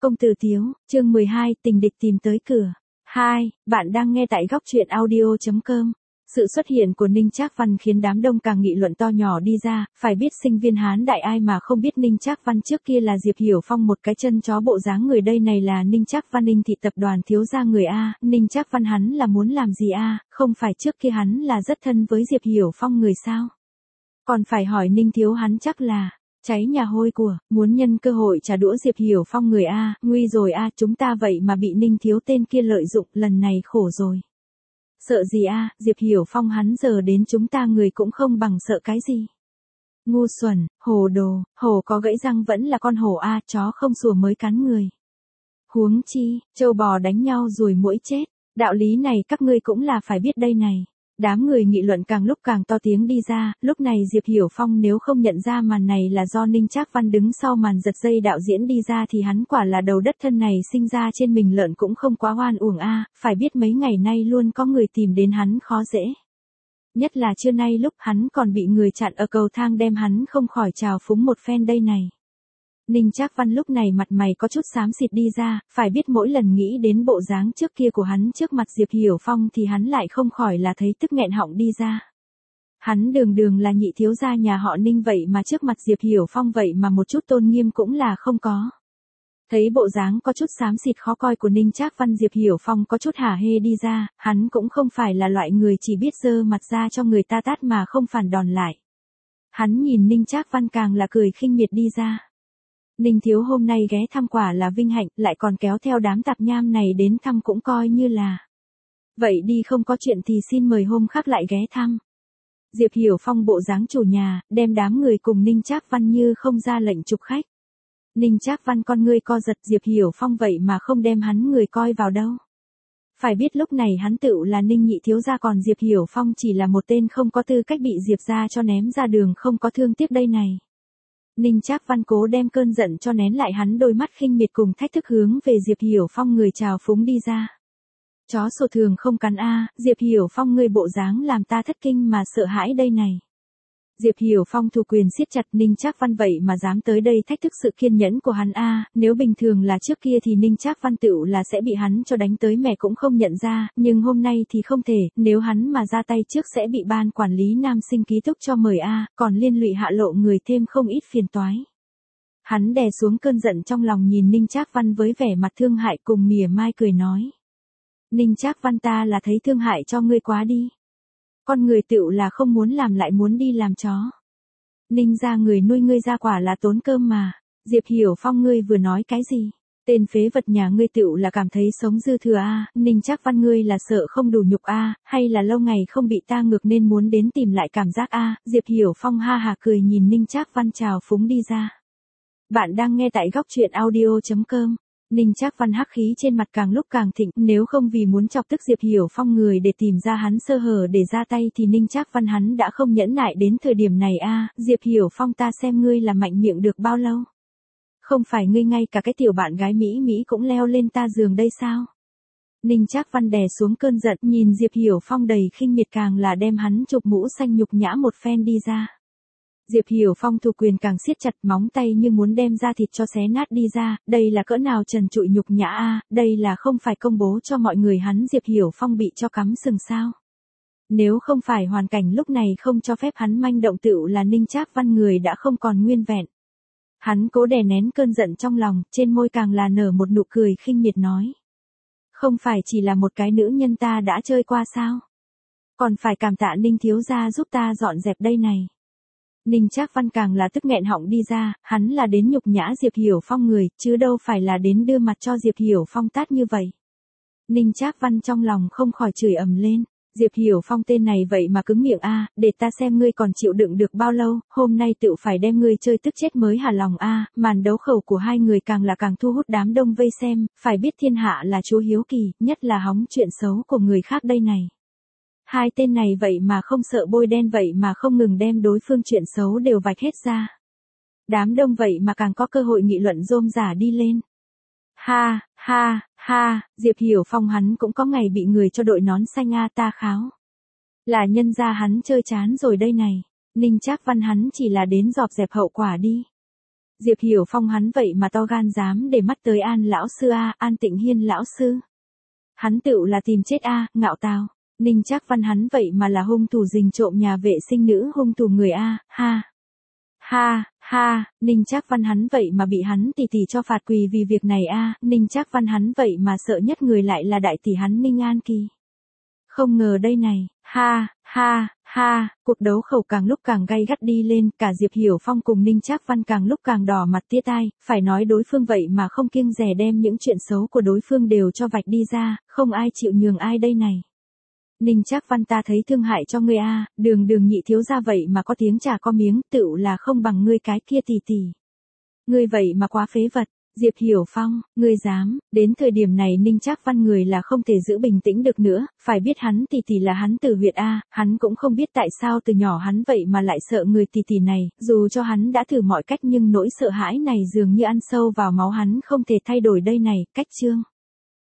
Công tử Tiếu, chương 12, tình địch tìm tới cửa. 2, bạn đang nghe tại góc truyện audio.com. Sự xuất hiện của Ninh Trác Văn khiến đám đông càng nghị luận to nhỏ đi ra, phải biết sinh viên Hán Đại ai mà không biết Ninh Trác Văn trước kia là Diệp Hiểu Phong một cái chân chó bộ dáng người đây này là Ninh Trác Văn Ninh thị tập đoàn thiếu gia người A, Ninh Trác Văn hắn là muốn làm gì A, không phải trước kia hắn là rất thân với Diệp Hiểu Phong người sao? Còn phải hỏi Ninh thiếu hắn chắc là cháy nhà hôi của, muốn nhân cơ hội trả đũa Diệp Hiểu Phong người A, nguy rồi A, chúng ta vậy mà bị Ninh thiếu tên kia lợi dụng, lần này khổ rồi. Sợ gì A, Diệp Hiểu Phong hắn giờ đến chúng ta người cũng không bằng sợ cái gì. Ngu xuẩn, hồ đồ, hổ có gãy răng vẫn là con hổ A, chó không sủa mới cắn người. Huống chi, trâu bò đánh nhau rồi muỗi chết, đạo lý này các ngươi cũng là phải biết đây này. Đám người nghị luận càng lúc càng to tiếng đi ra, lúc này Diệp Hiểu Phong nếu không nhận ra màn này là do Ninh Trác Văn đứng sau màn giật dây đạo diễn đi ra thì hắn quả là đầu đất thân này sinh ra trên mình lợn cũng không quá oan uổng a, phải biết mấy ngày nay luôn có người tìm đến hắn khó dễ. Nhất là trưa nay lúc hắn còn bị người chặn ở cầu thang đem hắn không khỏi trào phúng một phen đây này. Ninh Trác Văn lúc này mặt mày có chút xám xịt đi ra, phải biết mỗi lần nghĩ đến bộ dáng trước kia của hắn trước mặt Diệp Hiểu Phong thì hắn lại không khỏi là thấy tức nghẹn họng đi ra. Hắn đường là nhị thiếu gia nhà họ Ninh vậy mà trước mặt Diệp Hiểu Phong vậy mà một chút tôn nghiêm cũng là không có. Thấy bộ dáng có chút xám xịt khó coi của Ninh Trác Văn Diệp Hiểu Phong có chút hả hê đi ra, hắn cũng không phải là loại người chỉ biết giơ mặt ra cho người ta tát mà không phản đòn lại. Hắn nhìn Ninh Trác Văn càng là cười khinh miệt đi ra. Ninh thiếu hôm nay ghé thăm quả là vinh hạnh, lại còn kéo theo đám tạp nham này đến thăm cũng coi như là. Vậy đi không có chuyện thì xin mời hôm khác lại ghé thăm. Diệp Hiểu Phong bộ dáng chủ nhà, đem đám người cùng Ninh Trác Văn như không ra lệnh chụp khách. Ninh Trác Văn con ngươi co giật Diệp Hiểu Phong vậy mà không đem hắn người coi vào đâu. Phải biết lúc này hắn tựu là Ninh nhị thiếu gia còn Diệp Hiểu Phong chỉ là một tên không có tư cách bị Diệp gia cho ném ra đường không có thương tiếc đây này. Ninh Trác Văn cố đem cơn giận cho nén lại hắn đôi mắt khinh miệt cùng thách thức hướng về Diệp Hiểu Phong người trào phúng đi ra. Chó sổ thường không cắn a, Diệp Hiểu Phong người bộ dáng làm ta thất kinh mà sợ hãi đây này. Diệp Hiểu Phong thủ quyền siết chặt Ninh Trác Văn vậy mà dám tới đây thách thức sự kiên nhẫn của hắn a, nếu bình thường là trước kia thì Ninh Trác Văn tựu là sẽ bị hắn cho đánh tới mẹ cũng không nhận ra, nhưng hôm nay thì không thể, nếu hắn mà ra tay trước sẽ bị ban quản lý nam sinh ký túc cho mời a, còn liên lụy hạ lộ người thêm không ít phiền toái. Hắn đè xuống cơn giận trong lòng nhìn Ninh Trác Văn với vẻ mặt thương hại cùng mỉa mai cười nói. Ninh Trác Văn ta là thấy thương hại cho ngươi quá đi. Con người tựu là không muốn làm lại muốn đi làm chó. Ninh ra người nuôi ngươi ra quả là tốn cơm mà. Diệp Hiểu Phong ngươi vừa nói cái gì? Tên phế vật nhà ngươi tựu là cảm thấy sống dư thừa a, Ninh Trác Văn ngươi là sợ không đủ nhục a, hay là lâu ngày không bị ta ngược nên muốn đến tìm lại cảm giác a? Diệp Hiểu Phong ha hà cười nhìn Ninh Trác Văn trào phúng đi ra. Bạn đang nghe tại góc truyện audio.com. Ninh Trác Văn hắc khí trên mặt càng lúc càng thịnh, nếu không vì muốn chọc tức Diệp Hiểu Phong người để tìm ra hắn sơ hở để ra tay thì Ninh Trác Văn hắn đã không nhẫn nại đến thời điểm này a, Diệp Hiểu Phong ta xem ngươi là mạnh miệng được bao lâu. Không phải ngươi ngay cả cái tiểu bạn gái Mỹ cũng leo lên ta giường đây sao? Ninh Trác Văn đè xuống cơn giận nhìn Diệp Hiểu Phong đầy khinh miệt càng là đem hắn chụp mũ xanh nhục nhã một phen đi ra. Diệp Hiểu Phong thủ quyền càng siết chặt móng tay như muốn đem da thịt cho xé nát đi ra, đây là cỡ nào trần trụi nhục nhã a, đây là không phải công bố cho mọi người hắn Diệp Hiểu Phong bị cho cắm sừng sao. Nếu không phải hoàn cảnh lúc này không cho phép hắn manh động tựu là Ninh Trác Văn người đã không còn nguyên vẹn. Hắn cố đè nén cơn giận trong lòng, trên môi càng là nở một nụ cười khinh miệt nói. Không phải chỉ là một cái nữ nhân ta đã chơi qua sao? Còn phải cảm tạ Ninh thiếu gia giúp ta dọn dẹp đây này. Ninh Trác Văn càng là tức nghẹn họng đi ra, hắn là đến nhục nhã Diệp Hiểu Phong người, chứ đâu phải là đến đưa mặt cho Diệp Hiểu Phong tát như vậy. Ninh Trác Văn trong lòng không khỏi chửi ầm lên, Diệp Hiểu Phong tên này vậy mà cứng miệng a, để ta xem ngươi còn chịu đựng được bao lâu, hôm nay tựu phải đem ngươi chơi tức chết mới hả lòng a, màn đấu khẩu của hai người càng là càng thu hút đám đông vây xem, phải biết thiên hạ là chúa hiếu kỳ, nhất là hóng chuyện xấu của người khác đây này. Hai tên này vậy mà không sợ bôi đen vậy mà không ngừng đem đối phương chuyện xấu đều vạch hết ra. Đám đông vậy mà càng có cơ hội nghị luận rôm rả đi lên. Ha, ha, ha, Diệp Hiểu Phong hắn cũng có ngày bị người cho đội nón xanh a ta kháo. Là nhân ra hắn chơi chán rồi đây này, Ninh Trác Văn hắn chỉ là đến dọn dẹp hậu quả đi. Diệp Hiểu Phong hắn vậy mà to gan dám để mắt tới An lão sư a, An Tịnh Hiên lão sư. Hắn tựu là tìm chết a, ngạo tào. Ninh Trác Văn hắn vậy mà là hung thủ rình trộm nhà vệ sinh nữ hung thủ người a, ha. Ha, ha, Ninh Trác Văn hắn vậy mà bị hắn tỷ tỷ cho phạt quỳ vì việc này a, Ninh Trác Văn hắn vậy mà sợ nhất người lại là đại tỷ hắn Ninh An Kỳ. Không ngờ đây này, ha, ha, ha, cuộc đấu khẩu càng lúc càng gay gắt đi lên, cả Diệp Hiểu Phong cùng Ninh Trác Văn càng lúc càng đỏ mặt tía tai, phải nói đối phương vậy mà không kiêng dè đem những chuyện xấu của đối phương đều cho vạch đi ra, không ai chịu nhường ai đây này. Ninh Trác Văn ta thấy thương hại cho ngươi a, Đường nhị thiếu gia vậy mà có tiếng chả có miếng, tựu là không bằng ngươi cái kia tỷ tỷ. Ngươi vậy mà quá phế vật. Diệp Hiểu Phong, ngươi dám, đến thời điểm này Ninh Trác Văn người là không thể giữ bình tĩnh được nữa, phải biết hắn tỷ tỷ là hắn từ huyệt a, hắn cũng không biết tại sao từ nhỏ hắn vậy mà lại sợ người tỷ tỷ này, dù cho hắn đã thử mọi cách nhưng nỗi sợ hãi này dường như ăn sâu vào máu hắn không thể thay đổi đây này, cách chương.